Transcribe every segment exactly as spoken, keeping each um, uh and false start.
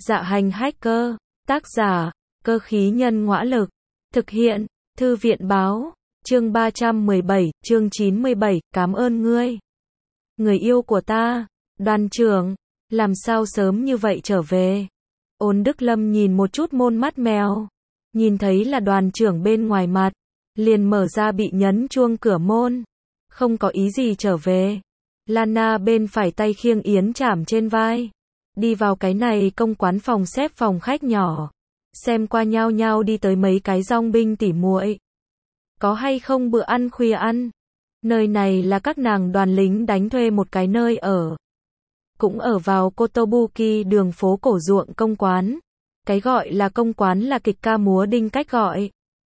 Dạ hành hacker, tác giả, cơ khí nhân ngõa lực, thực hiện, thư viện báo, chương ba trăm mười bảy, chương chín mươi bảy, cảm ơn ngươi. Người yêu của ta, Đoàn trưởng, làm sao sớm như vậy trở về? Ôn Đức Lâm nhìn một chút môn mắt mèo, nhìn thấy là đoàn trưởng bên ngoài mặt, liền mở ra bị nhấn chuông cửa môn, không có ý gì trở về. Lana bên phải tay khiêng yến chảm trên vai, đi vào cái này công quán phòng xếp phòng khách nhỏ, xem qua nhau nhau đi tới mấy cái dong binh tỉ muội. Có hay không bữa ăn khuya ăn? Nơi này là các nàng đoàn lính đánh thuê một cái nơi ở. Cũng ở vào Kotobuki đường phố cổ ruộng công quán. Cái gọi là công quán là kịch ca múa đinh cách gọi.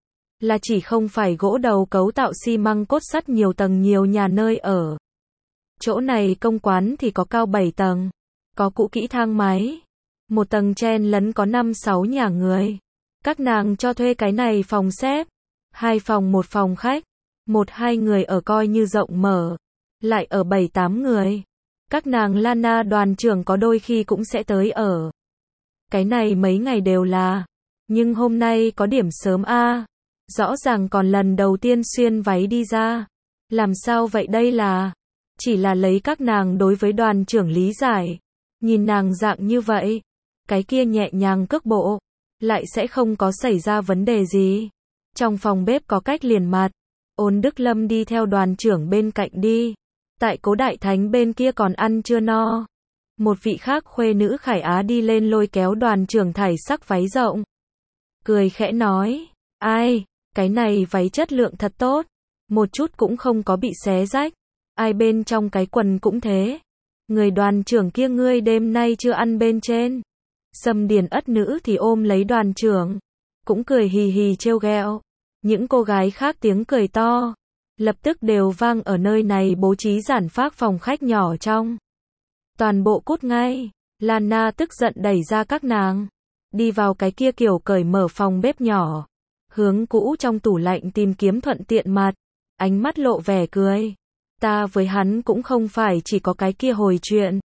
Là chỉ không phải gỗ đầu cấu tạo xi măng cốt sắt nhiều tầng nhiều nhà nơi ở. Chỗ này công quán thì có cao bảy tầng. Có cũ kỹ thang máy. Một tầng chen lấn có năm sáu nhà người. Các nàng cho thuê cái này phòng xếp. Hai phòng một phòng khách. Một hai người ở coi như rộng mở. Lại ở bảy tám người. Các nàng Lana đoàn trưởng có đôi khi cũng sẽ tới ở. Cái này mấy ngày đều là. Nhưng hôm nay có điểm sớm a à. Rõ ràng còn lần đầu tiên xuyên váy đi ra. Làm sao vậy đây là? Chỉ là lấy các nàng đối với đoàn trưởng lý giải. Nhìn nàng dạng như vậy. Cái kia nhẹ nhàng cước bộ. Lại sẽ không có xảy ra vấn đề gì. Trong phòng bếp có cách liền mặt. Ôn Đức Lâm đi theo đoàn trưởng bên cạnh đi. Tại Cố Đại Thánh bên kia còn ăn chưa no. Một vị khác khuê nữ Khải Á đi lên lôi kéo đoàn trưởng thải sắc váy rộng. Cười khẽ nói. Ai, cái này váy chất lượng thật tốt. Một chút cũng không có bị xé rách. Ai bên trong cái quần cũng thế. Người đoàn trưởng kia ngươi đêm nay chưa ăn bên trên. Sâm Điền Ất nữ thì ôm lấy đoàn trưởng. Cũng cười hì hì trêu ghẹo. Những cô gái khác tiếng cười to. Lập tức đều vang ở nơi này bố trí giản phác phòng khách nhỏ trong. Toàn bộ cút ngay. Lana tức giận đẩy ra các nàng. Đi vào cái kia kiểu cởi mở phòng bếp nhỏ. Hướng cũ trong tủ lạnh tìm kiếm thuận tiện mặt. Ánh mắt lộ vẻ cười. Ta với hắn cũng không phải chỉ có cái kia hồi chuyện.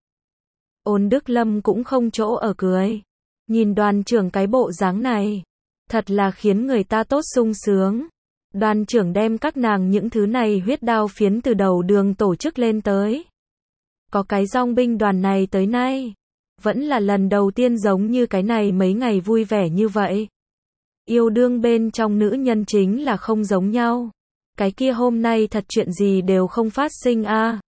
Ôn Đức Lâm cũng không chỗ ở cười. Nhìn đoàn trưởng cái bộ dáng này. Thật là khiến người ta tốt sung sướng. Đoàn trưởng đem các nàng những thứ này huyết đao phiến từ đầu đường tổ chức lên tới. Có cái dong binh đoàn này tới nay. Vẫn là lần đầu tiên giống như cái này mấy ngày vui vẻ như vậy. Yêu đương bên trong nữ nhân chính là không giống nhau. Cái kia hôm nay thật chuyện gì đều không phát sinh a. À.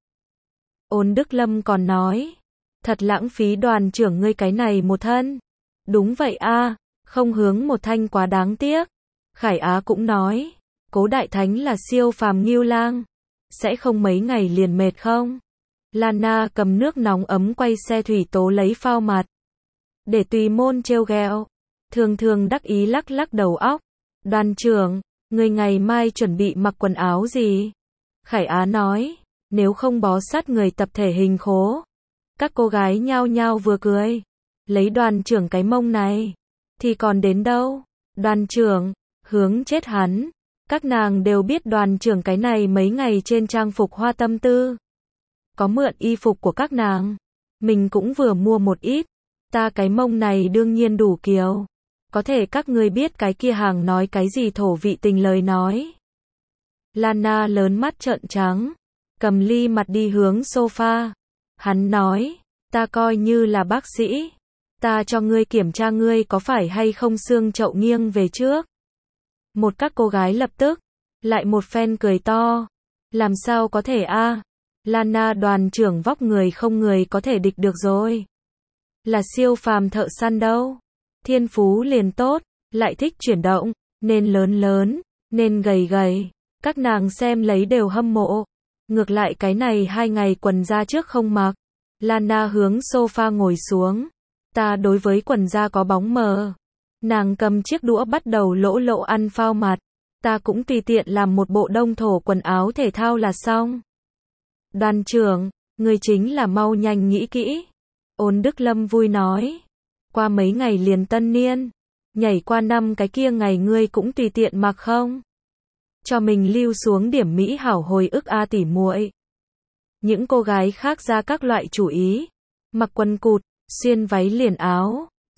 Ôn Đức Lâm còn nói. Thật lãng phí đoàn trưởng ngươi cái này một thân. Đúng vậy a, à, không hướng một thanh quá đáng tiếc. Khải Á cũng nói. Cố Đại Thánh là siêu phàm Ngưu Lang. Sẽ không mấy ngày liền mệt không? Lana cầm nước nóng ấm quay xe thủy tố lấy phao mặt. Để tùy môn trêu ghẹo. Thường thường đắc ý lắc lắc đầu óc. Đoàn trưởng, người ngày mai chuẩn bị mặc quần áo gì? Khải Á nói. Nếu không bó sát người tập thể hình khố. Các cô gái nhao nhao vừa cười. Lấy đoàn trưởng cái mông này. Thì còn đến đâu? Đoàn trưởng, hướng chết hắn. Các nàng đều biết đoàn trưởng cái này mấy ngày trên trang phục hoa tâm tư. Có mượn y phục của các nàng. Mình cũng vừa mua một ít. Ta cái mông này đương nhiên đủ kiều. Có thể các người biết cái kia hàng nói cái gì thổ vị tình lời nói. Lana lớn mắt trợn trắng. Cầm ly mặt đi hướng sofa. Hắn nói. Ta coi như là bác sĩ. Ta cho ngươi kiểm tra ngươi có phải hay không xương chậu nghiêng về trước. Một các cô gái lập tức. Lại một phen cười to. Làm sao có thể a? À? Lana đoàn trưởng vóc người không người có thể địch được rồi. Là siêu phàm thợ săn đâu. Thiên phú liền tốt. Lại thích chuyển động. Nên lớn lớn. Nên gầy gầy. Các nàng xem lấy đều hâm mộ. Ngược lại cái này hai ngày quần da trước không mặc. Lana hướng sofa ngồi xuống. Ta đối với quần da có bóng mờ. Nàng cầm chiếc đũa bắt đầu lỗ lộ ăn phao mặt. Ta cũng tùy tiện làm một bộ đông thổ quần áo thể thao là xong. Đoàn trưởng, người chính là mau nhanh nghĩ kỹ. Ôn Đức Lâm vui nói. Qua mấy ngày liền tân niên. Nhảy qua năm cái kia ngày ngươi cũng tùy tiện mặc không? Cho mình lưu xuống điểm mỹ hảo hồi ức a tỉ muội. Những cô gái khác ra các loại chủ ý. Mặc quần cụt, xuyên váy liền áo.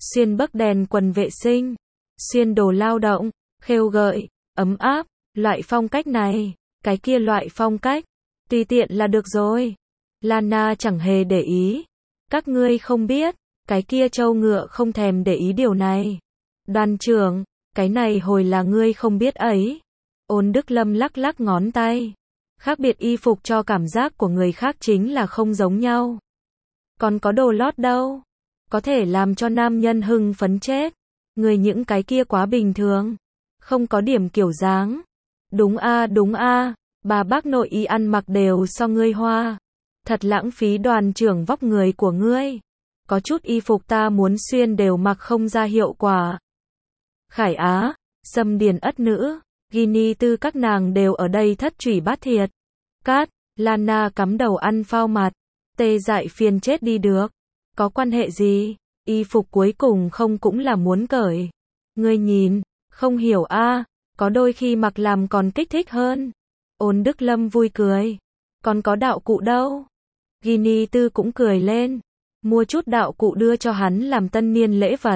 xuyên bấc đèn quần vệ sinh, xuyên đồ lao động, khêu gợi, ấm áp, loại phong cách này, cái kia loại phong cách, tùy tiện là được rồi. Lana chẳng hề để ý. Các ngươi không biết, cái kia trâu ngựa không thèm để ý điều này. Đoàn trưởng, cái này hồi là ngươi không biết ấy. Ôn Đức Lâm lắc lắc ngón tay. Khác biệt y phục cho cảm giác của người khác chính là không giống nhau. Còn có đồ lót đâu. Có thể làm cho nam nhân hưng phấn chết. Người những cái kia quá bình thường. Không có điểm kiểu dáng. Đúng a đúng a, bà bác nội y ăn mặc đều so ngươi hoa. Thật lãng phí đoàn trưởng vóc người của ngươi. Có chút y phục ta muốn xuyên đều mặc không ra hiệu quả. Khải Á, Sâm Điền Ất Nữ, Gini Tư các nàng đều ở đây thất trủy bát thiệt. Cát, Lana cắm đầu ăn phao mặt. Tê dại phiền chết đi được. Có quan hệ gì? Y phục cuối cùng không cũng là muốn cởi. Ngươi nhìn, không hiểu a, có đôi khi mặc làm còn kích thích hơn. Ôn Đức Lâm vui cười. Còn có đạo cụ đâu? Gini Tư cũng cười lên. Mua chút đạo cụ đưa cho hắn làm tân niên lễ vật.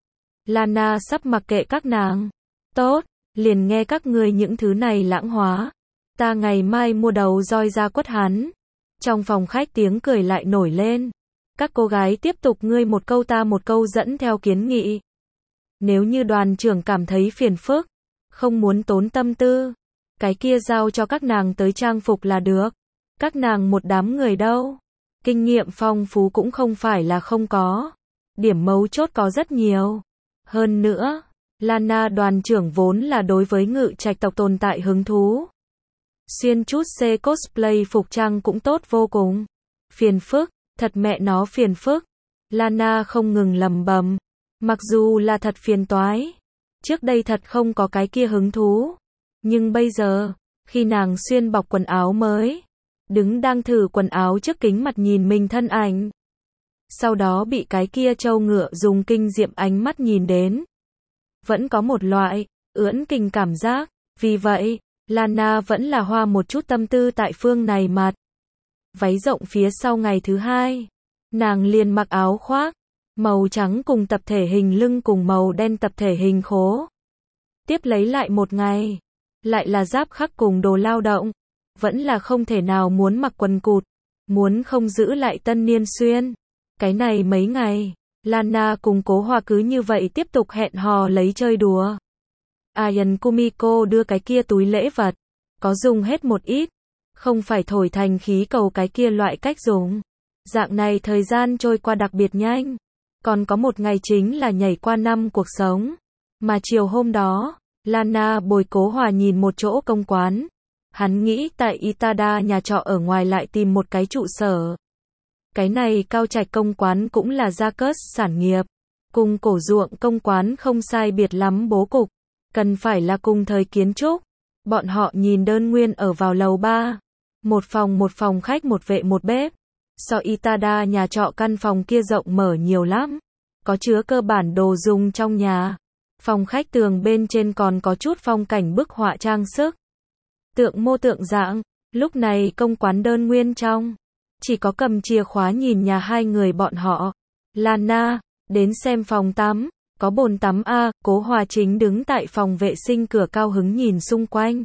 Lana sắp mặc kệ các nàng. Tốt, liền nghe các ngươi những thứ này lãng hóa. Ta ngày mai mua đầu roi ra quất hắn. Trong phòng khách tiếng cười lại nổi lên. Các cô gái tiếp tục ngươi một câu ta một câu dẫn theo kiến nghị. Nếu như đoàn trưởng cảm thấy phiền phức, không muốn tốn tâm tư, cái kia giao cho các nàng tới trang phục là được. Các nàng một đám người đâu. Kinh nghiệm phong phú cũng không phải là không có. Điểm mấu chốt có rất nhiều. Hơn nữa, Lana đoàn trưởng vốn là đối với Ngự Trạch tộc tồn tại hứng thú. Xuyên chút C cosplay phục trang cũng tốt vô cùng. Phiền phức, thật mẹ nó phiền phức. Lana không ngừng lầm bầm. Mặc dù là thật phiền toái. Trước đây thật không có cái kia hứng thú. Nhưng bây giờ, khi nàng xuyên bọc quần áo mới, đứng đang thử quần áo trước kính mặt nhìn mình thân ảnh. Sau đó bị cái kia trâu ngựa dùng kinh diệm ánh mắt nhìn đến. Vẫn có một loại, ưỡn kình cảm giác. Vì vậy, Lana vẫn là hoa một chút tâm tư tại phương này mặt. Váy rộng phía sau ngày thứ hai. Nàng liền mặc áo khoác. Màu trắng cùng tập thể hình lưng cùng màu đen tập thể hình khố. Tiếp lấy lại một ngày. Lại là giáp khắc cùng đồ lao động. Vẫn là không thể nào muốn mặc quần cụt. Muốn không giữ lại tân niên xuyên. Cái này mấy ngày, Lana cùng Cố Hòa cứ như vậy tiếp tục hẹn hò lấy chơi đùa. Ayan Kumiko đưa cái kia túi lễ vật. Có dùng hết một ít. Không phải thổi thành khí cầu cái kia loại cách dùng. Dạng này thời gian trôi qua đặc biệt nhanh. Còn có một ngày chính là nhảy qua năm cuộc sống. Mà chiều hôm đó, Lana bồi Cố Hòa nhìn một chỗ công quán. Hắn nghĩ tại Itada nhà trọ ở ngoài lại tìm một cái trụ sở. Cái này Cao Trạch công quán cũng là gia cớt sản nghiệp. Cùng Cổ Ruộng công quán không sai biệt lắm bố cục. Cần phải là cùng thời kiến trúc. Bọn họ nhìn đơn nguyên ở vào lầu ba. Một phòng một phòng khách một vệ một bếp. So Itada nhà trọ căn phòng kia rộng mở nhiều lắm. Có chứa cơ bản đồ dùng trong nhà. Phòng khách tường bên trên còn có chút phong cảnh bức họa trang sức. Tượng mô tượng dạng. Lúc này công quán đơn nguyên trong. Chỉ có cầm chìa khóa nhìn nhà hai người bọn họ. Lana, đến xem phòng tắm. Có bồn tắm a. Cố Hòa chính đứng tại phòng vệ sinh cửa cao hứng nhìn xung quanh.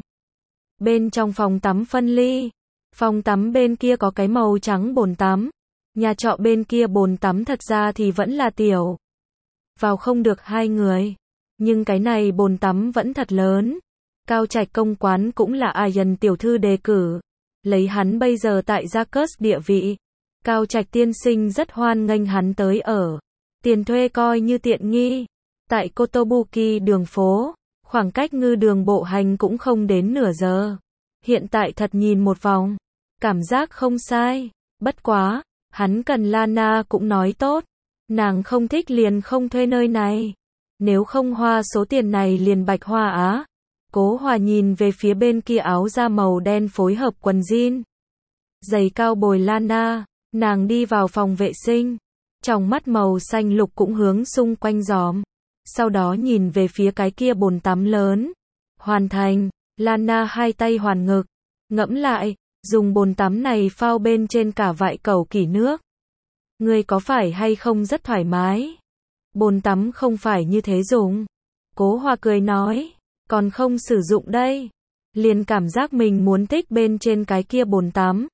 Bên trong phòng tắm phân ly. Phòng tắm bên kia có cái màu trắng bồn tắm. Nhà trọ bên kia bồn tắm thật ra thì vẫn là tiểu. Vào không được hai người. Nhưng cái này bồn tắm vẫn thật lớn. Cao Trạch công quán cũng là Ayan tiểu thư đề cử. Lấy hắn bây giờ tại Gia Cớt địa vị. Cao Trạch tiên sinh rất hoan nghênh hắn tới ở. Tiền thuê coi như tiện nghi. Tại Kotobuki đường phố. Khoảng cách ngư đường bộ hành cũng không đến nửa giờ. Hiện tại thật nhìn một vòng. Cảm giác không sai. Bất quá. Hắn cần Lana cũng nói tốt. Nàng không thích liền không thuê nơi này. Nếu không hoa số tiền này liền bạch hoa á. Cố Hòa nhìn về phía bên kia áo da màu đen phối hợp quần jean. Giày cao bồi Lana. Nàng đi vào phòng vệ sinh. Trong mắt màu xanh lục cũng hướng xung quanh giòm. Sau đó nhìn về phía cái kia bồn tắm lớn. Hoàn thành. Lana hai tay hoàn ngực. Ngẫm lại. Dùng bồn tắm này phao bên trên cả vại cầu kỷ nước. Ngươi có phải hay không rất thoải mái? Bồn tắm không phải như thế dùng. Cố Hòa cười nói, còn không sử dụng đây. Liền cảm giác mình muốn tích bên trên cái kia bồn tắm.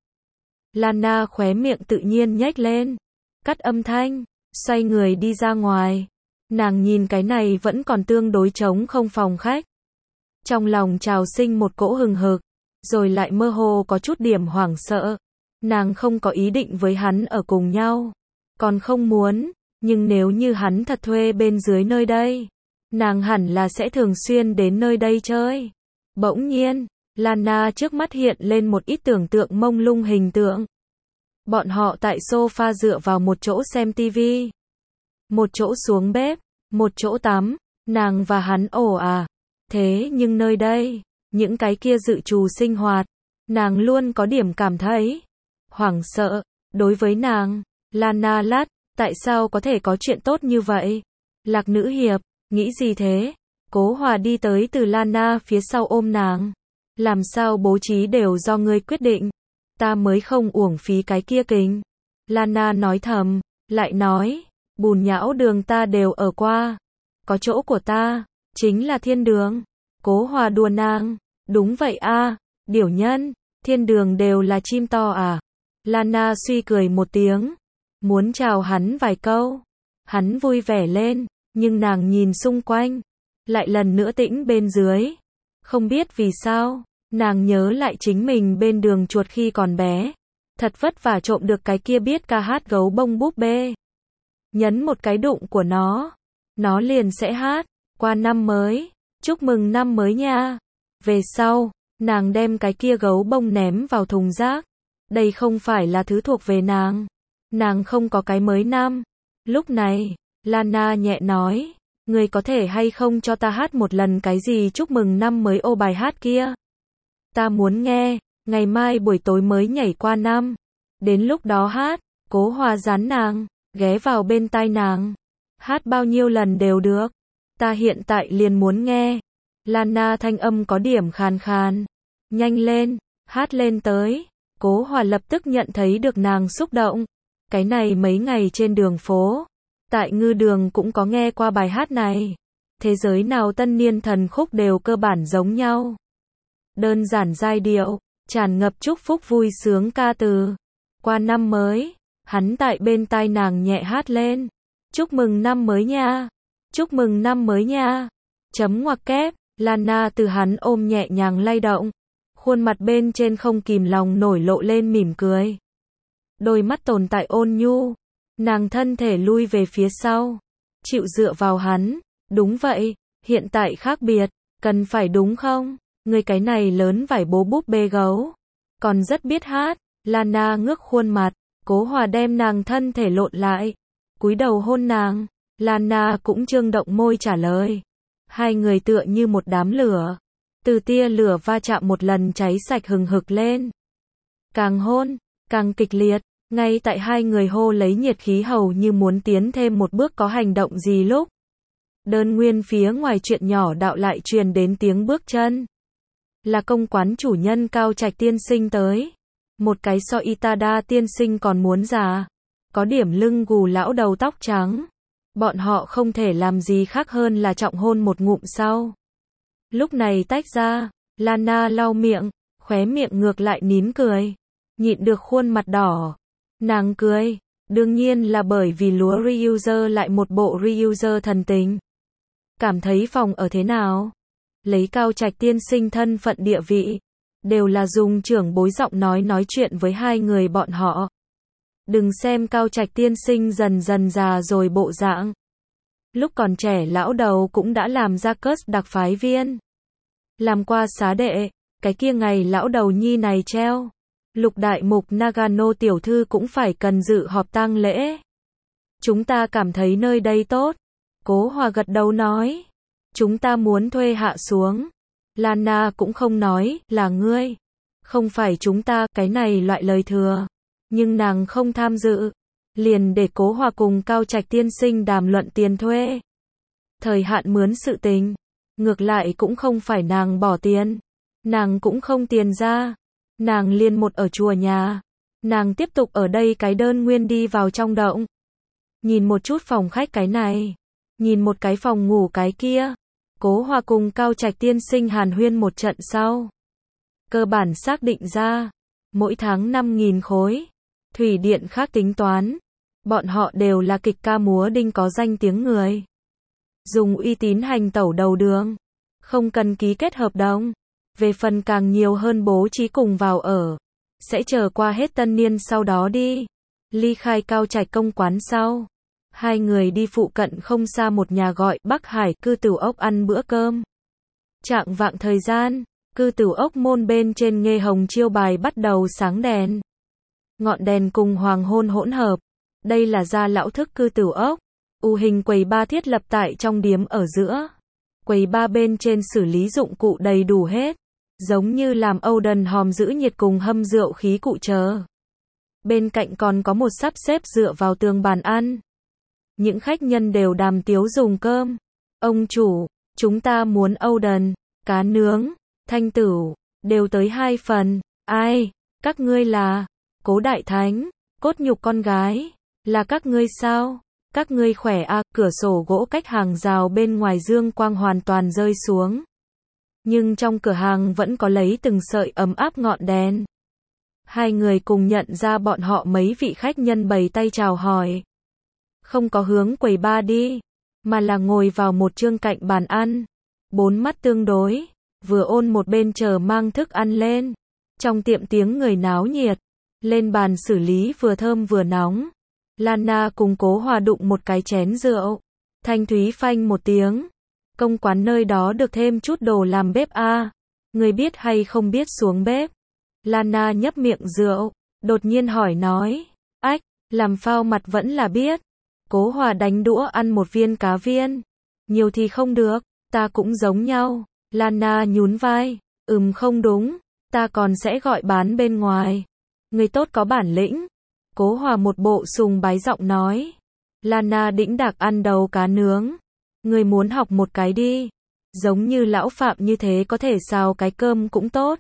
Lana khóe miệng tự nhiên nhếch lên, cắt âm thanh, xoay người đi ra ngoài. Nàng nhìn cái này vẫn còn tương đối trống không phòng khách. Trong lòng trào sinh một cỗ hừng hực, rồi lại mơ hồ có chút điểm hoảng sợ. Nàng không có ý định với hắn ở cùng nhau, còn không muốn, nhưng nếu như hắn thật thuê bên dưới nơi đây, nàng hẳn là sẽ thường xuyên đến nơi đây chơi. Bỗng nhiên, Lana trước mắt hiện lên một ít tưởng tượng mông lung hình tượng. Bọn họ tại sofa dựa vào một chỗ xem tivi, một chỗ xuống bếp, một chỗ tắm, nàng và hắn ồ à. Thế nhưng nơi đây, những cái kia dự trù sinh hoạt, nàng luôn có điểm cảm thấy hoảng sợ. Đối với nàng, Lana lát, tại sao có thể có chuyện tốt như vậy? Lạc nữ hiệp, nghĩ gì thế? Cố Hòa đi tới từ Lana phía sau ôm nàng. Làm sao bố trí đều do ngươi quyết định. Ta mới không uổng phí cái kia kính. Lana nói thầm, lại nói, bùn nhão đường ta đều ở qua. Có chỗ của ta, chính là thiên đường. Cố Hòa đùa nàng, đúng vậy a, điểu nhân, thiên đường đều là chim to à. Lana suy cười một tiếng, muốn chào hắn vài câu. Hắn vui vẻ lên, nhưng nàng nhìn xung quanh, lại lần nữa tĩnh bên dưới. Không biết vì sao, nàng nhớ lại chính mình bên đường chuột khi còn bé. Thật vất vả trộm được cái kia biết ca hát gấu bông búp bê. Nhấn một cái đụng của nó, nó liền sẽ hát, qua năm mới, chúc mừng năm mới nha. Về sau, nàng đem cái kia gấu bông ném vào thùng rác. Đây không phải là thứ thuộc về nàng. Nàng không có cái mới năm. Lúc này, Lana nhẹ nói, người có thể hay không cho ta hát một lần cái gì chúc mừng năm mới ô bài hát kia. Ta muốn nghe, ngày mai buổi tối mới nhảy qua năm. Đến lúc đó hát, Cố Hòa dán nàng, ghé vào bên tai nàng. Hát bao nhiêu lần đều được. Ta hiện tại liền muốn nghe. Lana thanh âm có điểm khàn khàn. Nhanh lên, hát lên tới. Cố Hòa lập tức nhận thấy được nàng xúc động. Cái này mấy ngày trên đường phố, tại ngư đường cũng có nghe qua bài hát này. Thế giới nào tân niên thần khúc đều cơ bản giống nhau. Đơn giản giai điệu, tràn ngập chúc phúc vui sướng ca từ. Qua năm mới, hắn tại bên tai nàng nhẹ hát lên. Chúc mừng năm mới nha. Chúc mừng năm mới nha. Chấm ngoặc kép, Lana từ hắn ôm nhẹ nhàng lay động. Khuôn mặt bên trên không kìm lòng nổi lộ lên mỉm cười. Đôi mắt tồn tại ôn nhu. Nàng thân thể lui về phía sau. Chịu dựa vào hắn. Đúng vậy, hiện tại khác biệt. Cần phải đúng không? Người cái này lớn vải bố búp bê gấu. Còn rất biết hát. Lana ngước khuôn mặt. Cố Hòa đem nàng thân thể lộn lại. Cúi đầu hôn nàng. Lana cũng trương động môi trả lời. Hai người tựa như một đám lửa. Từ tia lửa va chạm một lần cháy sạch hừng hực lên. Càng hôn, càng kịch liệt. Ngay tại hai người hô lấy nhiệt khí hầu như muốn tiến thêm một bước có hành động gì lúc. Đơn nguyên phía ngoài chuyện nhỏ đạo lại truyền đến tiếng bước chân. Là công quán chủ nhân Cao Trạch tiên sinh tới. Một cái so Itada tiên sinh còn muốn già. Có điểm lưng gù lão đầu tóc trắng. Bọn họ không thể làm gì khác hơn là trọng hôn một ngụm sau. Lúc này tách ra, Lana lau miệng, khóe miệng ngược lại nín cười. Nhịn được khuôn mặt đỏ. Nàng cười, đương nhiên là bởi vì lúa Ryuzer lại một bộ Ryuzer thần tình. Cảm thấy phòng ở thế nào? Lấy Cao Trạch tiên sinh thân phận địa vị, đều là dùng trưởng bối giọng nói nói chuyện với hai người bọn họ. Đừng xem Cao Trạch tiên sinh dần dần già rồi bộ dạng. Lúc còn trẻ lão đầu cũng đã làm ra cớt đặc phái viên. Làm qua xá đệ, cái kia ngày lão đầu nhi này treo. Lục đại mục Nagano tiểu thư cũng phải cần dự họp tang lễ. Chúng ta cảm thấy nơi đây tốt. Cố Hòa gật đầu nói. Chúng ta muốn thuê hạ xuống. Lana cũng không nói, là ngươi. Không phải chúng ta, cái này loại lời thừa. Nhưng nàng không tham dự. Liền để Cố Hòa cùng Cao Trạch tiên sinh đàm luận tiền thuê. Thời hạn mướn sự tình. Ngược lại cũng không phải nàng bỏ tiền. Nàng cũng không tiền ra. Nàng liền một ở chùa nhà. Nàng tiếp tục ở đây cái đơn nguyên đi vào trong động. Nhìn một chút phòng khách cái này. Nhìn một cái phòng ngủ cái kia, Cố Hòa cùng Cao Trạch tiên sinh hàn huyên một trận sau. Cơ bản xác định ra, mỗi tháng năm nghìn khối. Thủy điện khác tính toán. Bọn họ đều là kịch ca múa đinh có danh tiếng người. Dùng uy tín hành tẩu đầu đường. Không cần ký kết hợp đồng. Về phần càng nhiều hơn bố trí cùng vào ở. Sẽ chờ qua hết tân niên sau đó đi. Ly khai Cao Trạch công quán sau. Hai người đi phụ cận không xa một nhà gọi Bắc Hải cư tửu ốc ăn bữa cơm. Trạng vạng thời gian, cư tửu ốc môn bên trên nghe hồng chiêu bài bắt đầu sáng đèn. Ngọn đèn cùng hoàng hôn hỗn hợp. Đây là gia lão thức cư tửu ốc. U hình quầy ba thiết lập tại trong điếm ở giữa. Quầy ba bên trên xử lý dụng cụ đầy đủ hết. Giống như làm Âu đần hòm giữ nhiệt cùng hâm rượu khí cụ chờ. Bên cạnh còn có một sắp xếp dựa vào tường bàn ăn. Những khách nhân đều đàm tiếu dùng cơm. Ông chủ, chúng ta muốn Âu đần, cá nướng, thanh tửu, đều tới hai phần. Ai, các ngươi là, Cố Đại Thánh, cốt nhục con gái, là các ngươi sao? Các ngươi khỏe à, cửa sổ gỗ cách hàng rào bên ngoài dương quang hoàn toàn rơi xuống. Nhưng trong cửa hàng vẫn có lấy từng sợi ấm áp ngọn đèn. Hai người cùng nhận ra bọn họ mấy vị khách nhân bày tay chào hỏi. Không có hướng quầy ba đi, mà là ngồi vào một chương cạnh bàn ăn. Bốn mắt tương đối, vừa ôn một bên chờ mang thức ăn lên. Trong tiệm tiếng người náo nhiệt, lên bàn xử lý vừa thơm vừa nóng. Lana cùng Cố Hòa đụng một cái chén rượu. Thanh thúy phanh một tiếng. Công quán nơi đó được thêm chút đồ làm bếp a. À. Người biết hay không biết xuống bếp? Lana nhấp miệng rượu, đột nhiên hỏi nói. Ách, làm phao mặt vẫn là biết. Cố Hòa đánh đũa ăn một viên cá viên. Nhiều thì không được, ta cũng giống nhau. Lana nhún vai. Ừm không đúng, ta còn sẽ gọi bán bên ngoài. Người tốt có bản lĩnh. Cố Hòa một bộ sùng bái giọng nói. Lana đĩnh đạc ăn đầu cá nướng. Người muốn học một cái đi. Giống như lão Phạm như thế có thể xào cái cơm cũng tốt.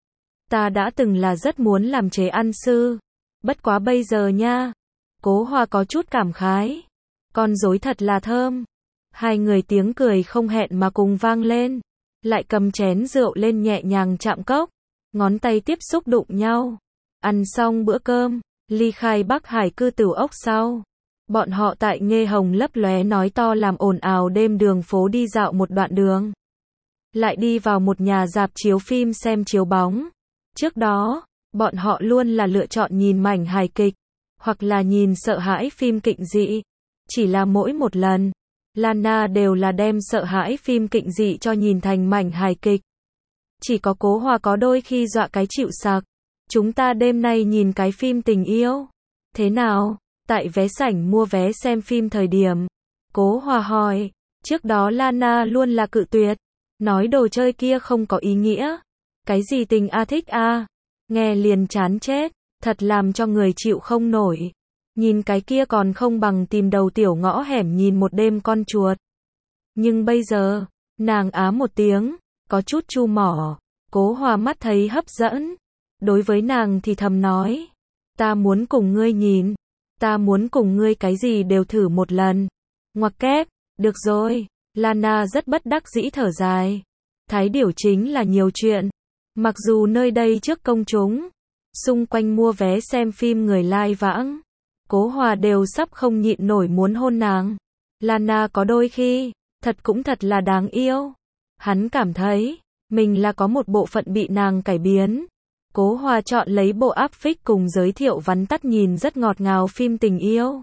Ta đã từng là rất muốn làm chế ăn sư. Bất quá bây giờ nha. Cố Hòa có chút cảm khái. Con rối thật là thơm. Hai người tiếng cười không hẹn mà cùng vang lên. Lại cầm chén rượu lên nhẹ nhàng chạm cốc. Ngón tay tiếp xúc đụng nhau. Ăn xong bữa cơm, ly khai Bắc Hải cư tửu ốc sau. Bọn họ tại nghe hồng lấp lóe nói to làm ồn ào đêm đường phố đi dạo một đoạn đường. Lại đi vào một nhà rạp chiếu phim xem chiếu bóng. Trước đó, bọn họ luôn là lựa chọn nhìn mảnh hài kịch. Hoặc là nhìn sợ hãi phim kịch dị. Chỉ là mỗi một lần, Lana đều là đem sợ hãi phim kịch dị cho nhìn thành mảnh hài kịch. Chỉ có Cố Hòa có đôi khi dọa cái chịu sặc. Chúng ta đêm nay nhìn cái phim tình yêu. Thế nào? Tại vé sảnh mua vé xem phim thời điểm. Cố Hòa hỏi. Trước đó Lana luôn là cự tuyệt. Nói đồ chơi kia không có ý nghĩa. Cái gì tình a thích a? Nghe liền chán chết. Thật làm cho người chịu không nổi. Nhìn cái kia còn không bằng tìm đầu tiểu ngõ hẻm nhìn một đêm con chuột. Nhưng bây giờ, nàng á một tiếng, có chút chu mỏ. Cố Hòa mắt thấy hấp dẫn. Đối với nàng thì thầm nói. Ta muốn cùng ngươi nhìn. Ta muốn cùng ngươi cái gì đều thử một lần. Ngoặc kép, được rồi. Lana rất bất đắc dĩ thở dài. Thái điểu chính là nhiều chuyện. Mặc dù nơi đây trước công chúng, xung quanh mua vé xem phim người lai vãng. Cố Hòa đều sắp không nhịn nổi muốn hôn nàng. Lana có đôi khi, thật cũng thật là đáng yêu. Hắn cảm thấy, mình là có một bộ phận bị nàng cải biến. Cố Hòa chọn lấy bộ áp phích cùng giới thiệu vắn tắt nhìn rất ngọt ngào phim tình yêu.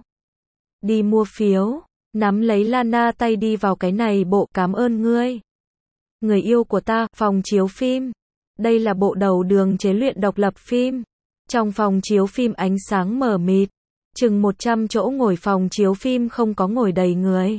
Đi mua phiếu, nắm lấy Lana tay đi vào cái này bộ cảm ơn ngươi. Người yêu của ta, phòng chiếu phim. Đây là bộ đầu đường chế luyện độc lập phim. Trong phòng chiếu phim ánh sáng mờ mịt. Chừng một trăm chỗ ngồi phòng chiếu phim không có ngồi đầy người.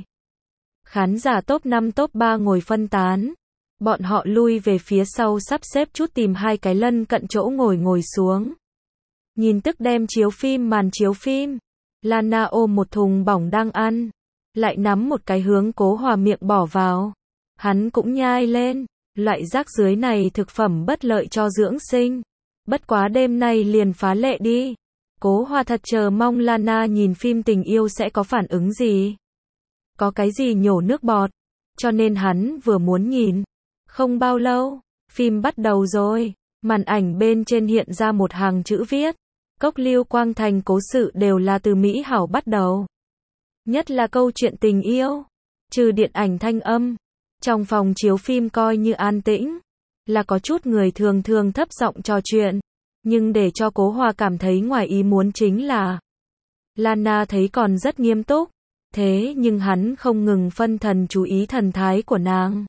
Khán giả top năm top ba ngồi phân tán. Bọn họ lui về phía sau sắp xếp chút tìm hai cái lân cận chỗ ngồi ngồi xuống. Nhìn tức đem chiếu phim màn chiếu phim. Lana ôm một thùng bỏng đang ăn. Lại nắm một cái hướng Cố Hòa miệng bỏ vào. Hắn cũng nhai lên. Loại rác dưới này thực phẩm bất lợi cho dưỡng sinh. Bất quá đêm nay liền phá lệ đi. Cố Hòa thật chờ mong Lana nhìn phim tình yêu sẽ có phản ứng gì. có cái gì nhổ nước bọt, cho nên hắn vừa muốn nhìn. Không bao lâu, phim bắt đầu rồi, màn ảnh bên trên hiện ra một hàng chữ viết, Cốc Lưu Quang Thành cố sự đều là từ Mỹ hảo bắt đầu. Nhất là câu chuyện tình yêu, trừ điện ảnh thanh âm, trong phòng chiếu phim coi như an tĩnh, là có chút người thường thường thấp giọng trò chuyện, nhưng để cho Cố Hòa cảm thấy ngoài ý muốn chính là Lana thấy còn rất nghiêm túc, thế nhưng hắn không ngừng phân thần chú ý thần thái của nàng.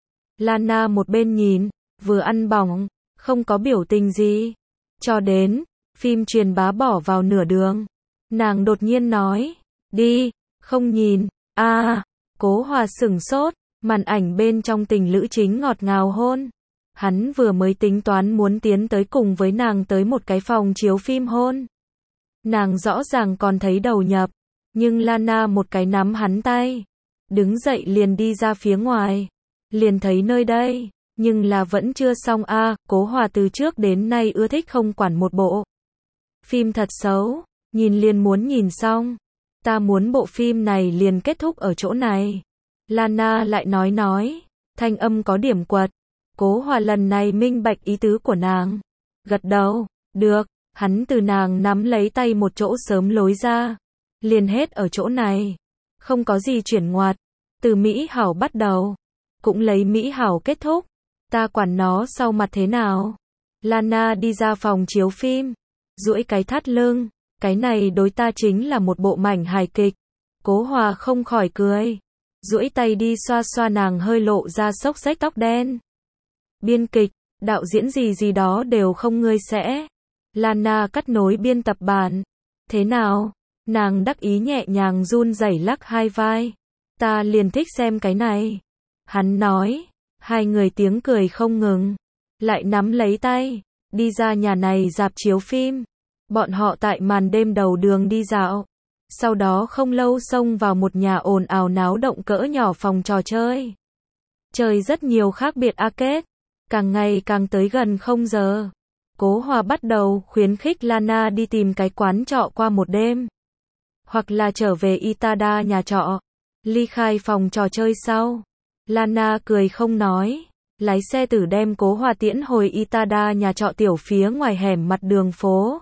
Lana một bên nhìn, vừa ăn bỏng, không có biểu tình gì, cho đến phim truyền bá bỏ vào nửa đường, nàng đột nhiên nói, đi, không nhìn, a à, Cố Hòa sửng sốt, màn ảnh bên trong tình lữ chính ngọt ngào hôn. Hắn vừa mới tính toán muốn tiến tới cùng với nàng tới một cái phòng chiếu phim hôn. Nàng rõ ràng còn thấy đầu nhập, nhưng Lana một cái nắm hắn tay, đứng dậy liền đi ra phía ngoài, liền thấy nơi đây, nhưng là vẫn chưa xong a à, Cố Hòa từ trước đến nay ưa thích không quản một bộ phim thật xấu, nhìn liền muốn nhìn xong, ta muốn bộ phim này liền kết thúc ở chỗ này. Lana lại nói nói, thanh âm có điểm quật. Cố Hòa lần này minh bạch ý tứ của nàng, gật đầu, được, hắn từ nàng nắm lấy tay một chỗ sớm lối ra, liền hết ở chỗ này, không có gì chuyển ngoặt, từ Mỹ hảo bắt đầu, cũng lấy Mỹ hảo kết thúc, ta quản nó sau mặt thế nào. Lana đi ra phòng chiếu phim, duỗi cái thắt lưng, cái này đối ta chính là một bộ mảnh hài kịch. Cố Hòa không khỏi cười, duỗi tay đi xoa xoa nàng hơi lộ ra xốc xếch tóc đen. Biên kịch, đạo diễn gì gì đó đều không ngươi sẽ. Lana cắt nối biên tập bản. Thế nào? Nàng đắc ý nhẹ nhàng run rẩy lắc hai vai. Ta liền thích xem cái này. Hắn nói, hai người tiếng cười không ngừng, lại nắm lấy tay, đi ra nhà này rạp chiếu phim. Bọn họ tại màn đêm đầu đường đi dạo, sau đó không lâu xông vào một nhà ồn ào náo động cỡ nhỏ phòng trò chơi. Chơi rất nhiều khác biệt arcade, càng ngày càng tới gần không giờ. Cố Hòa bắt đầu khuyến khích Lana đi tìm cái quán trọ qua một đêm, hoặc là trở về Itada nhà trọ. Ly khai phòng trò chơi sau, Lana cười không nói, lái xe tử đem Cố Hòa tiễn hồi Itada nhà trọ tiểu phía ngoài hẻm mặt đường phố.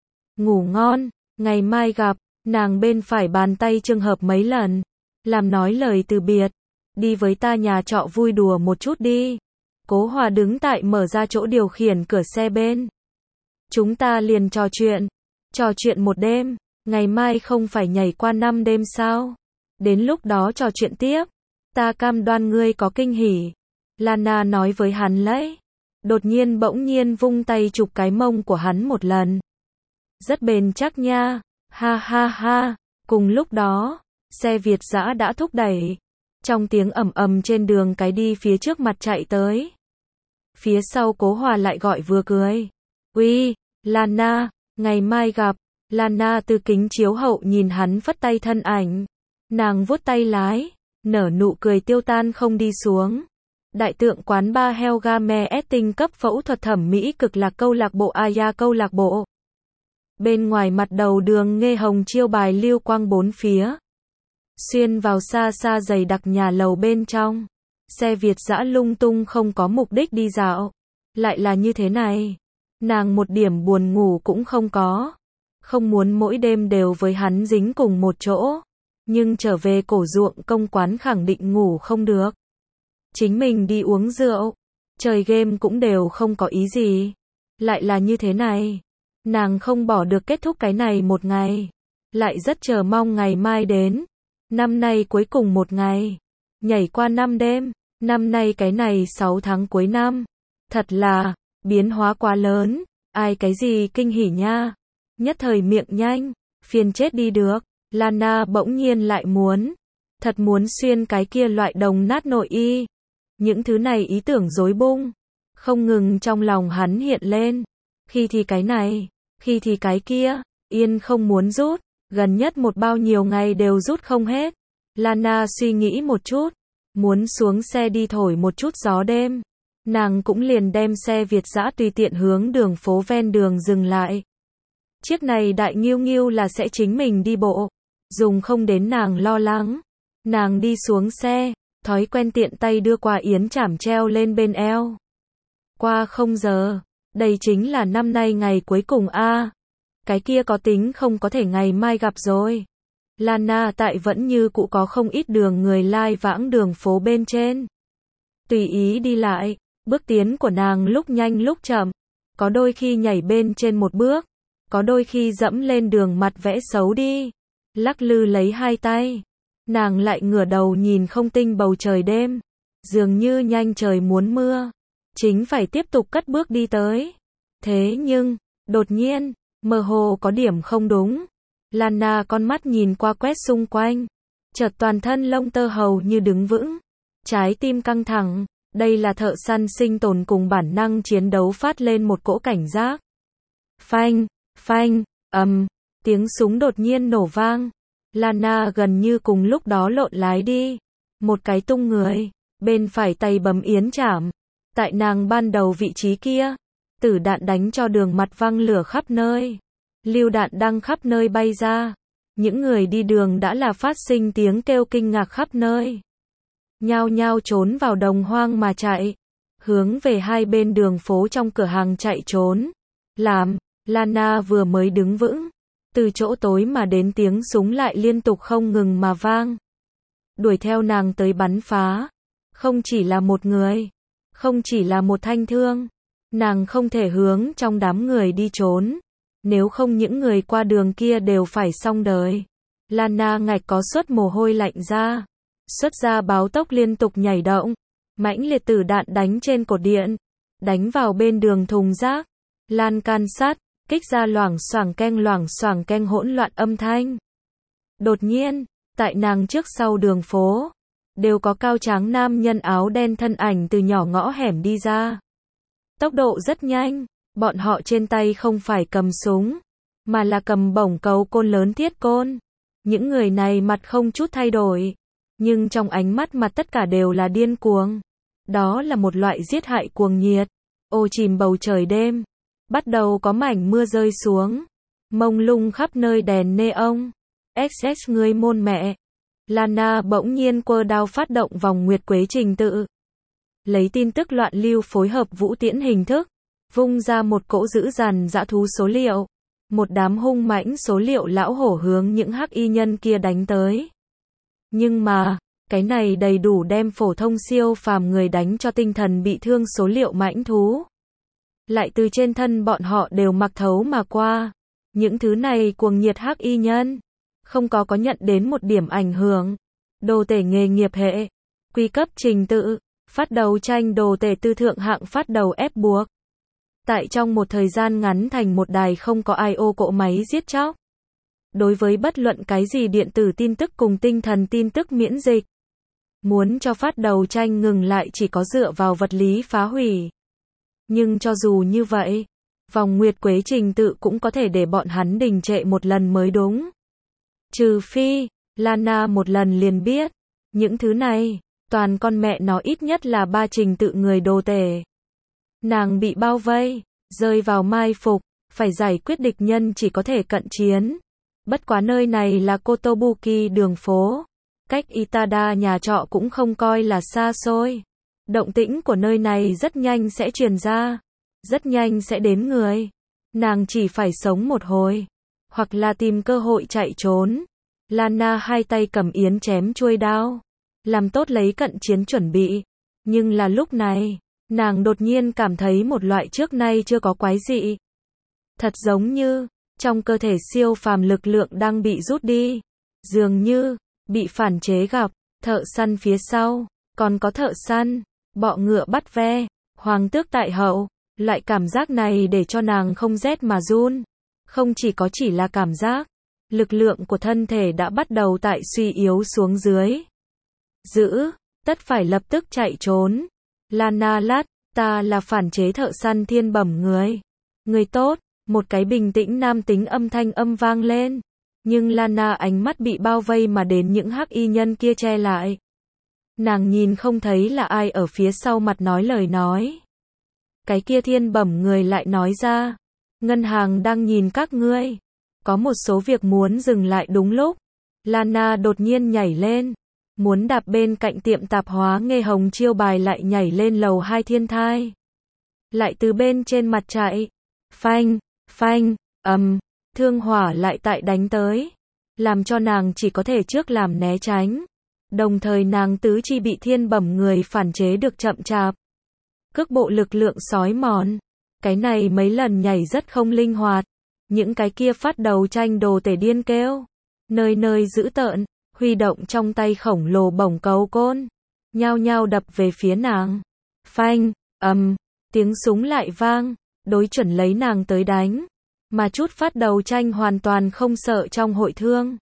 Ngủ ngon, ngày mai gặp. Nàng bên phải bàn tay trường hợp mấy lần, làm nói lời từ biệt, đi với ta nhà trọ vui đùa một chút đi. Cố Hòa đứng tại mở ra chỗ điều khiển cửa xe bên. Chúng ta liền trò chuyện, trò chuyện một đêm, ngày mai không phải nhảy qua năm đêm sao? Đến lúc đó trò chuyện tiếp, ta cam đoan ngươi có kinh hỉ. Lana nói với hắn lấy, đột nhiên bỗng nhiên vung tay chụp cái mông của hắn một lần. Rất bền chắc nha. Ha ha ha, cùng lúc đó, xe Việt dã đã thúc đẩy, trong tiếng ầm ầm trên đường cái đi phía trước mặt chạy tới. Phía sau Cố Hòa lại gọi vừa cười. Uy, Lana, ngày mai gặp. Lana từ kính chiếu hậu nhìn hắn phất tay thân ảnh. Nàng vuốt tay lái, nở nụ cười tiêu tan không đi xuống. Đại tượng quán ba Helga Meeting cấp phẫu thuật thẩm mỹ cực lạc câu lạc bộ Aya câu lạc bộ. Bên ngoài mặt đầu đường nghe hồng chiêu bài lưu quang bốn phía. Xuyên vào xa xa dày đặc nhà lầu bên trong. Xe Việt dã lung tung không có mục đích đi dạo. Lại là như thế này. Nàng một điểm buồn ngủ cũng không có. Không muốn mỗi đêm đều với hắn dính cùng một chỗ. Nhưng trở về cổ ruộng công quán khẳng định ngủ không được. Chính mình đi uống rượu. Chơi game cũng đều không có ý gì. Lại là như thế này. Nàng không bỏ được kết thúc cái này một ngày. Lại rất chờ mong ngày mai đến. Năm nay cuối cùng một ngày. Nhảy qua năm đêm. Năm nay cái này sáu tháng cuối năm. Thật là, biến hóa quá lớn. Ai cái gì kinh hỉ nha. Nhất thời miệng nhanh. Phiền chết đi được. Lana bỗng nhiên lại muốn. Thật muốn xuyên cái kia loại đồng nát nội y. Những thứ này ý tưởng rối bung. Không ngừng trong lòng hắn hiện lên. Khi thì cái này. Khi thì cái kia, yên không muốn rút, gần nhất một bao nhiêu ngày đều rút không hết. Lana suy nghĩ một chút, muốn xuống xe đi thổi một chút gió đêm. Nàng cũng liền đem xe Việt dã tùy tiện hướng đường phố ven đường dừng lại. Chiếc này đại nghiêu nghiêu là sẽ chính mình đi bộ, dùng không đến nàng lo lắng. Nàng đi xuống xe, thói quen tiện tay đưa quà yến chảm treo lên bên eo. Qua không giờ, đây chính là năm nay ngày cuối cùng a. À. Cái kia có tính không có thể ngày mai gặp rồi. Lana tại vẫn như cũ có không ít đường người lai vãng đường phố bên trên. Tùy ý đi lại, bước tiến của nàng lúc nhanh lúc chậm, có đôi khi nhảy bên trên một bước, có đôi khi dẫm lên đường mặt vẽ xấu đi, lắc lư lấy hai tay. Nàng lại ngửa đầu nhìn không tinh bầu trời đêm, dường như nhanh trời muốn mưa, chính phải tiếp tục cất bước đi tới. Thế nhưng, đột nhiên, mơ hồ có điểm không đúng. Lana con mắt nhìn qua quét xung quanh, chợt toàn thân lông tơ hầu như đứng vững, trái tim căng thẳng, đây là thợ săn sinh tồn cùng bản năng chiến đấu phát lên một cỗ cảnh giác. Phanh, phanh, ầm, tiếng súng đột nhiên nổ vang. Lana gần như cùng lúc đó lộn lái đi, một cái tung người, bên phải tay bấm yến chảm, tại nàng ban đầu vị trí kia, tử đạn đánh cho đường mặt văng lửa khắp nơi. Lưu đạn đang khắp nơi bay ra, những người đi đường đã là phát sinh tiếng kêu kinh ngạc khắp nơi. Nhao nhao trốn vào đồng hoang mà chạy, hướng về hai bên đường phố trong cửa hàng chạy trốn. Làm, Lana vừa mới đứng vững, từ chỗ tối mà đến tiếng súng lại liên tục không ngừng mà vang. Đuổi theo nàng tới bắn phá, không chỉ là một người, không chỉ là một thanh thương, nàng không thể hướng trong đám người đi trốn. Nếu không những người qua đường kia đều phải xong đời. Lana ngạch có suất mồ hôi lạnh ra. Xuất ra báo tốc liên tục nhảy động. Mãnh liệt tử đạn đánh trên cột điện. Đánh vào bên đường thùng rác. Lan can sắt, kích ra loảng xoảng keng loảng xoảng keng hỗn loạn âm thanh. Đột nhiên, tại nàng trước sau đường phố, đều có cao tráng nam nhân áo đen thân ảnh từ nhỏ ngõ hẻm đi ra. Tốc độ rất nhanh. Bọn họ trên tay không phải cầm súng, mà là cầm bổng cầu côn lớn thiết côn. Những người này mặt không chút thay đổi, nhưng trong ánh mắt mặt tất cả đều là điên cuồng. Đó là một loại giết hại cuồng nhiệt. Ô chìm bầu trời đêm, bắt đầu có mảnh mưa rơi xuống, mông lung khắp nơi đèn neon. ét ét người môn mẹ. Lana bỗng nhiên quơ đao phát động vòng nguyệt quế trình tự. Lấy tin tức loạn lưu phối hợp vũ tiễn hình thức. Vung ra một cỗ dữ dằn dã thú số liệu. Một đám hung mãnh số liệu lão hổ hướng những hắc y nhân kia đánh tới. Nhưng mà, cái này đầy đủ đem phổ thông siêu phàm người đánh cho tinh thần bị thương số liệu mãnh thú. Lại từ trên thân bọn họ đều mặc thấu mà qua. Những thứ này cuồng nhiệt hắc y nhân. Không có có nhận đến một điểm ảnh hưởng. Đồ tể nghề nghiệp hệ. Quy cấp trình tự. Phát đầu tranh đồ tể tư thượng hạng phát đầu ép buộc. Tại trong một thời gian ngắn thành một đài không có i o cỗ máy giết chóc. Đối với bất luận cái gì điện tử tin tức cùng tinh thần tin tức miễn dịch. Muốn cho phát đầu tranh ngừng lại chỉ có dựa vào vật lý phá hủy. Nhưng cho dù như vậy, vòng nguyệt quế trình tự cũng có thể để bọn hắn đình trệ một lần mới đúng. Trừ phi, Lana một lần liền biết, những thứ này, toàn con mẹ nó ít nhất là ba trình tự người đồ tể. Nàng bị bao vây, rơi vào mai phục, phải giải quyết địch nhân chỉ có thể cận chiến. Bất quá nơi này là Kotobuki đường phố, cách Itada nhà trọ cũng không coi là xa xôi. Động tĩnh của nơi này rất nhanh sẽ truyền ra, rất nhanh sẽ đến người. Nàng chỉ phải sống một hồi, hoặc là tìm cơ hội chạy trốn. Lana hai tay cầm yến chém chuôi đao, làm tốt lấy cận chiến chuẩn bị. Nhưng là lúc này, nàng đột nhiên cảm thấy một loại trước nay chưa có quái dị. Thật giống như, trong cơ thể siêu phàm lực lượng đang bị rút đi. Dường như, bị phản chế gặp, thợ săn phía sau, còn có thợ săn, bọ ngựa bắt ve, hoàng tước tại hậu. Loại cảm giác này để cho nàng không rét mà run. Không chỉ có chỉ là cảm giác, lực lượng của thân thể đã bắt đầu tại suy yếu xuống dưới. Giữ, tất phải lập tức chạy trốn. Lana lát, ta là phản chế thợ săn thiên bẩm người. Người tốt, một cái bình tĩnh nam tính âm thanh âm vang lên. Nhưng Lana ánh mắt bị bao vây mà đến những hắc y nhân kia che lại. Nàng nhìn không thấy là ai ở phía sau mặt nói lời nói. Cái kia thiên bẩm người lại nói ra. Ngân hàng đang nhìn các ngươi. Có một số việc muốn dừng lại đúng lúc. Lana đột nhiên nhảy lên. Muốn đạp bên cạnh tiệm tạp hóa Nghê Hồng Chiêu Bài lại nhảy lên lầu hai thiên thai. Lại từ bên trên mặt chạy. Phanh, phanh, ầm, thương hỏa lại tại đánh tới. Làm cho nàng chỉ có thể trước làm né tránh. Đồng thời nàng tứ chi bị thiên bẩm người phản chế được chậm chạp. Cước bộ lực lượng sói mòn. Cái này mấy lần nhảy rất không linh hoạt. Những cái kia phát đầu tranh đồ tể điên kêu. Nơi nơi dữ tợn, huy động trong tay khổng lồ bổng cầu côn. Nhao nhao đập về phía nàng. Phanh, ầm, tiếng súng lại vang, đối chuẩn lấy nàng tới đánh. Mà chút phát đầu tranh hoàn toàn không sợ trong hội thương.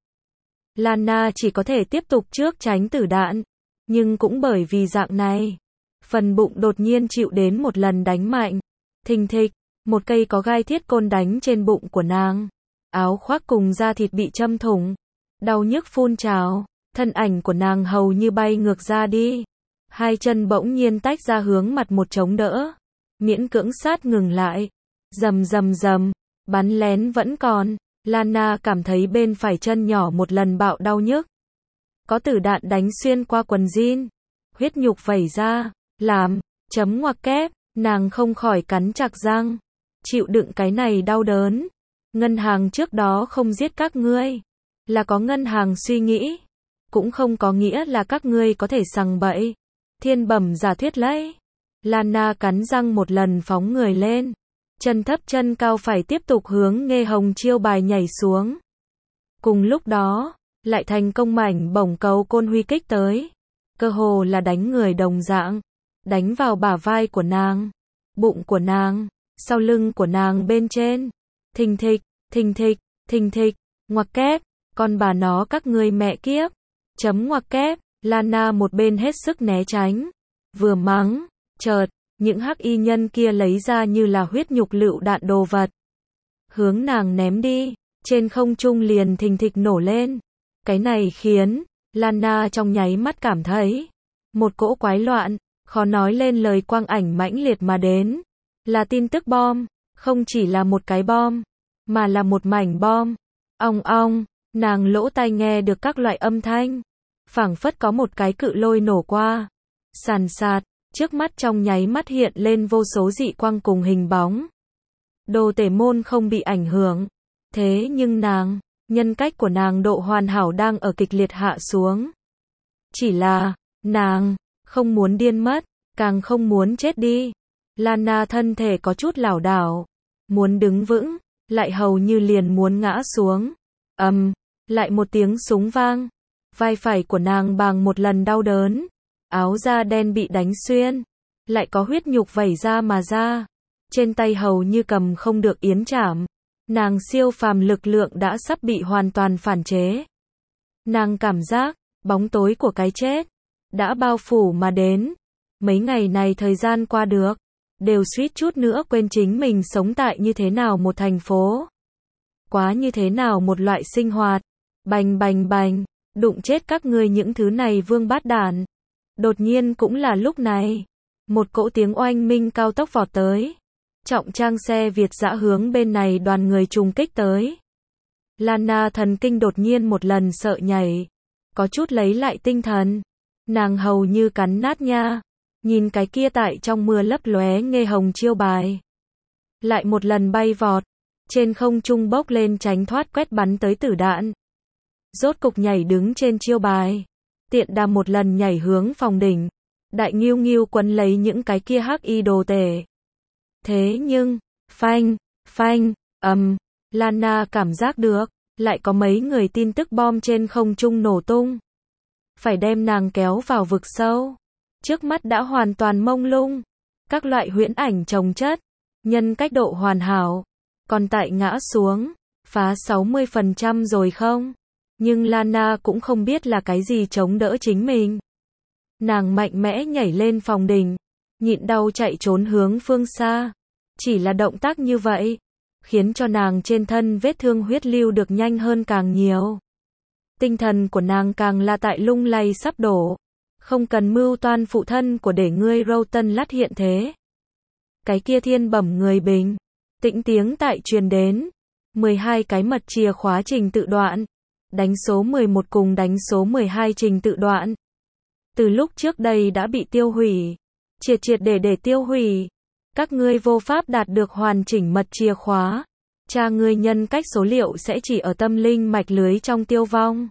Lana chỉ có thể tiếp tục trước tránh tử đạn. Nhưng cũng bởi vì dạng này, phần bụng đột nhiên chịu đến một lần đánh mạnh. Thình thịch, một cây có gai thiết côn đánh trên bụng của nàng. Áo khoác cùng da thịt bị châm thủng. Đau nhức phun trào, thân ảnh của nàng hầu như bay ngược ra đi. Hai chân bỗng nhiên tách ra hướng mặt một chống đỡ. Miễn cưỡng sát ngừng lại. Rầm rầm rầm, bắn lén vẫn còn. Lana cảm thấy bên phải chân nhỏ một lần bạo đau nhức. Có tử đạn đánh xuyên qua quần jean. Huyết nhục vẩy ra, làm, chấm ngoặc kép, nàng không khỏi cắn chặt răng. Chịu đựng cái này đau đớn. Ngân hàng trước đó không giết các ngươi. Là có ngân hàng suy nghĩ. Cũng không có nghĩa là các ngươi có thể sằng bậy. Thiên bẩm giả thuyết lấy. Lana cắn răng một lần phóng người lên. Chân thấp chân cao phải tiếp tục hướng Nghê Hồng Chiêu Bài nhảy xuống. Cùng lúc đó, lại thành công mảnh bổng cầu côn huy kích tới. Cơ hồ là đánh người đồng dạng. Đánh vào bả vai của nàng, bụng của nàng, sau lưng của nàng bên trên. Thình thịch, thình thịch, thình thịch, ngoặc kép, con bà nó các ngươi mẹ kiếp. Chấm ngoặc kép, Lana một bên hết sức né tránh. Vừa mắng, chợt, những hắc y nhân kia lấy ra như là huyết nhục lựu đạn đồ vật. Hướng nàng ném đi, trên không trung liền thình thịch nổ lên. Cái này khiến, Lana trong nháy mắt cảm thấy, một cỗ quái loạn, khó nói lên lời quang ảnh mãnh liệt mà đến. Là tin tức bom, không chỉ là một cái bom, mà là một mảnh bom. Ong ong, nàng lỗ tai nghe được các loại âm thanh. Phảng phất có một cái cự lôi nổ qua. Sàn sạt, trước mắt trong nháy mắt hiện lên vô số dị quang cùng hình bóng. Đồ tể môn không bị ảnh hưởng. Thế nhưng nàng, nhân cách của nàng độ hoàn hảo đang ở kịch liệt hạ xuống. Chỉ là, nàng, không muốn điên mất, càng không muốn chết đi. Lana thân thể có chút lảo đảo. Muốn đứng vững, lại hầu như liền muốn ngã xuống. Ầm, lại một tiếng súng vang. Vai phải của nàng bàng một lần đau đớn. Áo da đen bị đánh xuyên. Lại có huyết nhục vẩy ra mà ra. Trên tay hầu như cầm không được yến trảm. Nàng siêu phàm lực lượng đã sắp bị hoàn toàn phản chế. Nàng cảm giác, bóng tối của cái chết đã bao phủ mà đến. Mấy ngày này thời gian qua được, đều suýt chút nữa quên chính mình sống tại như thế nào một thành phố. Quá như thế nào một loại sinh hoạt. Bành bành bành, đụng chết các ngươi những thứ này vương bát đản. Đột nhiên cũng là lúc này, một cỗ tiếng oanh minh cao tốc vọt tới. Trọng trang xe Việt dã hướng bên này đoàn người trùng kích tới. Lana thần kinh đột nhiên một lần sợ nhảy. Có chút lấy lại tinh thần. Nàng hầu như cắn nát nha. Nhìn cái kia tại trong mưa lấp lóe Nghê Hồng Chiêu Bài. Lại một lần bay vọt. Trên không trung bốc lên tránh thoát quét bắn tới tử đạn. Rốt cục nhảy đứng trên chiêu bài. Tiện đà một lần nhảy hướng phòng đỉnh. Đại nghiêu nghiêu quấn lấy những cái kia hắc y đồ tể. Thế nhưng, phanh, phanh, ầm, Lana cảm giác được, lại có mấy người tin tức bom trên không trung nổ tung. Phải đem nàng kéo vào vực sâu. Trước mắt đã hoàn toàn mông lung. Các loại huyễn ảnh chồng chất. Nhân cách độ hoàn hảo. Còn tại ngã xuống. Phá sáu mươi phần trăm rồi không? Nhưng Lana cũng không biết là cái gì chống đỡ chính mình. Nàng mạnh mẽ nhảy lên phòng đỉnh. Nhịn đau chạy trốn hướng phương xa. Chỉ là động tác như vậy. Khiến cho nàng trên thân vết thương huyết lưu được nhanh hơn càng nhiều. Tinh thần của nàng càng là tại lung lay sắp đổ. Không cần mưu toan phụ thân của để ngươi Rowton lắt hiện thế. Cái kia thiên bẩm người bình. Tĩnh tiếng tại truyền đến. mười hai cái mật chìa khóa trình tự đoạn. Đánh số mười một cùng đánh số mười hai trình tự đoạn. từ lúc trước đây đã bị tiêu hủy. Triệt triệt để để tiêu hủy. Các ngươi vô pháp đạt được hoàn chỉnh mật chìa khóa. Cha ngươi nhân cách số liệu sẽ chỉ ở tâm linh mạch lưới trong tiêu vong.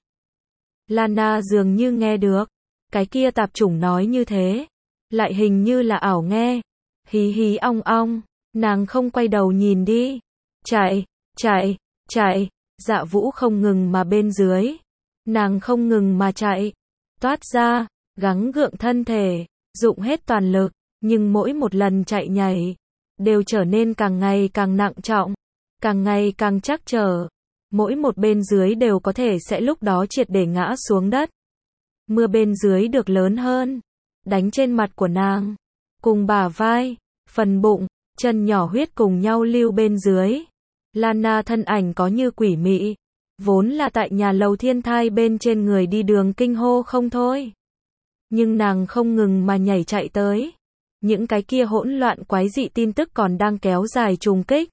Lana dường như nghe được. Cái kia tạp chủng nói như thế. Lại hình như là ảo nghe. Hí hí ong ong. Nàng không quay đầu nhìn đi. Chạy, chạy, chạy. Dạ Vũ không ngừng mà bên dưới. Nàng không ngừng mà chạy. Toát ra, gắng gượng thân thể. Dụng hết toàn lực. Nhưng mỗi một lần chạy nhảy. Đều trở nên càng ngày càng nặng trọng. Càng ngày càng chắc trở. Mỗi một bên dưới đều có thể sẽ lúc đó triệt để ngã xuống đất. Mưa bên dưới được lớn hơn. Đánh trên mặt của nàng. Cùng bả vai. Phần bụng. Chân nhỏ huyết cùng nhau lưu bên dưới. Lana thân ảnh có như quỷ mị. Vốn là tại nhà lầu thiên thai bên trên người đi đường kinh hô không thôi. Nhưng nàng không ngừng mà nhảy chạy tới. Những cái kia hỗn loạn quái dị tin tức còn đang kéo dài trùng kích.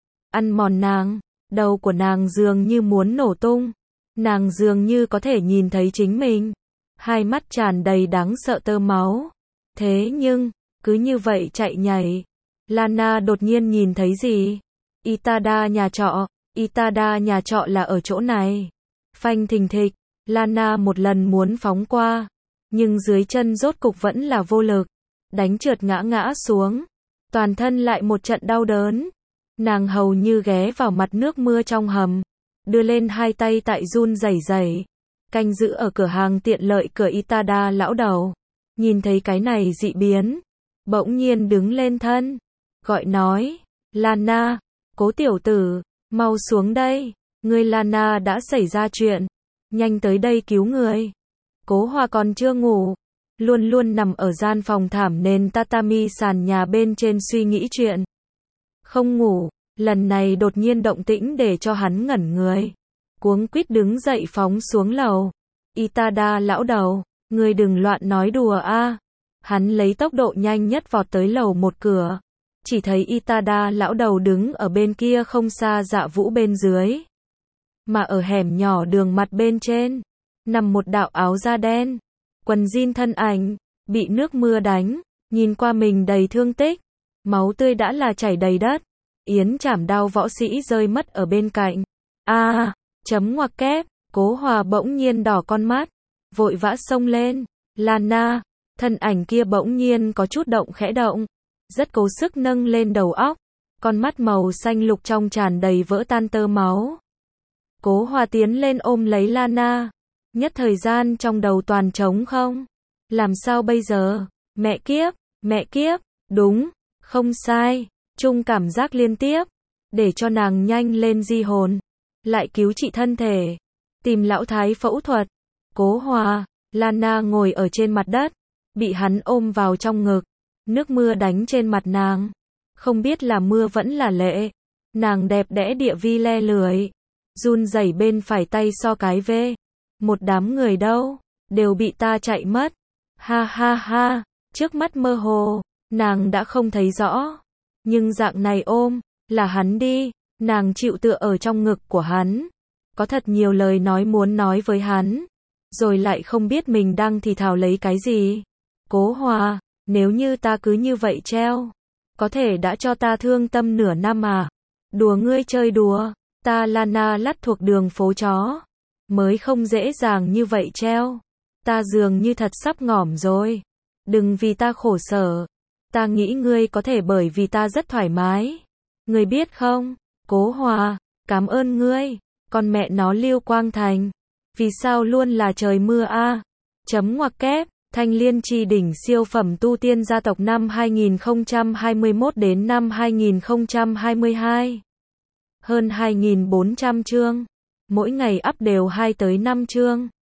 Ăn mòn nàng. Đầu của nàng dường như muốn nổ tung. Nàng dường như có thể nhìn thấy chính mình. Hai mắt tràn đầy đáng sợ tơ máu. Thế nhưng, cứ như vậy chạy nhảy. Lana đột nhiên nhìn thấy gì? Itada nhà trọ. Itada nhà trọ là ở chỗ này. Phanh thình thịch. Lana một lần muốn phóng qua. Nhưng dưới chân rốt cục vẫn là vô lực. Đánh trượt ngã ngã xuống. Toàn thân lại một trận đau đớn. Nàng hầu như ghé vào mặt nước mưa trong hầm. Đưa lên hai tay tại run rẩy rẩy. Canh giữ ở cửa hàng tiện lợi cửa Itada lão đầu. Nhìn thấy cái này dị biến. Bỗng nhiên đứng lên thân. Gọi nói. Lana. Cố tiểu tử. Mau xuống đây. Ngươi Lana đã xảy ra chuyện. Nhanh tới đây cứu người. Cố Hoa còn chưa ngủ. Luôn luôn nằm ở gian phòng thảm nền tatami sàn nhà bên trên suy nghĩ chuyện. Không ngủ. Lần này đột nhiên động tĩnh để cho hắn ngẩn người. Cuống quýt đứng dậy phóng xuống lầu. Itada lão đầu. Ngươi đừng loạn nói đùa a. Hắn lấy tốc độ nhanh nhất vọt tới lầu một cửa. Chỉ thấy Itada lão đầu đứng ở bên kia không xa Dạ Vũ bên dưới. Mà ở hẻm nhỏ đường mặt bên trên. Nằm một đạo áo da đen. Quần jean thân ảnh. Bị nước mưa đánh. Nhìn qua mình đầy thương tích. Máu tươi đã là chảy đầy đất. Yến chảm đao võ sĩ rơi mất ở bên cạnh. A, à, chấm ngoặc kép. Cố Hòa bỗng nhiên đỏ con mắt. Vội vã xông lên. Lana. Thân ảnh kia bỗng nhiên có chút động khẽ động. Rất cố sức nâng lên đầu óc. Con mắt màu xanh lục trong tràn đầy vỡ tan tơ máu. Cố Hòa tiến lên ôm lấy Lana. Nhất thời gian trong đầu toàn trống không. Làm sao bây giờ? Mẹ kiếp, mẹ kiếp, đúng, không sai. Chung cảm giác liên tiếp. Để cho nàng nhanh lên di hồn. Lại cứu trị thân thể. Tìm lão thái phẫu thuật. Cố Hòa, Lana ngồi ở trên mặt đất. Bị hắn ôm vào trong ngực. Nước mưa đánh trên mặt nàng. Không biết là mưa vẫn là lệ. Nàng đẹp đẽ địa vi le lưỡi. Run rẩy bên phải tay so cái vê. Một đám người đâu. Đều bị ta chạy mất. Ha ha ha. Trước mắt mơ hồ. Nàng đã không thấy rõ. Nhưng dạng này ôm. Là hắn đi. Nàng chịu tựa ở trong ngực của hắn. Có thật nhiều lời nói muốn nói với hắn. Rồi lại không biết mình đang thì thào lấy cái gì. Cố Hòa. Nếu như ta cứ như vậy treo. Có thể đã cho ta thương tâm nửa năm à. Đùa ngươi chơi đùa. Ta Lana lắt thuộc đường phố chó. Mới không dễ dàng như vậy treo. Ta dường như thật sắp ngỏm rồi. Đừng vì ta khổ sở. Ta nghĩ ngươi có thể bởi vì ta rất thoải mái. Ngươi biết không? Cố Hòa. Cảm ơn ngươi. Con mẹ nó Lưu Quang Thành. Vì sao luôn là trời mưa a? À? Chấm ngoặc kép. Thanh Liên Chi đỉnh siêu phẩm tu tiên gia tộc năm hai nghìn không trăm hai mươi mốt đến năm hai nghìn không trăm hai mươi hai. Hơn hai nghìn bốn trăm chương. Mỗi ngày up đều hai tới năm chương.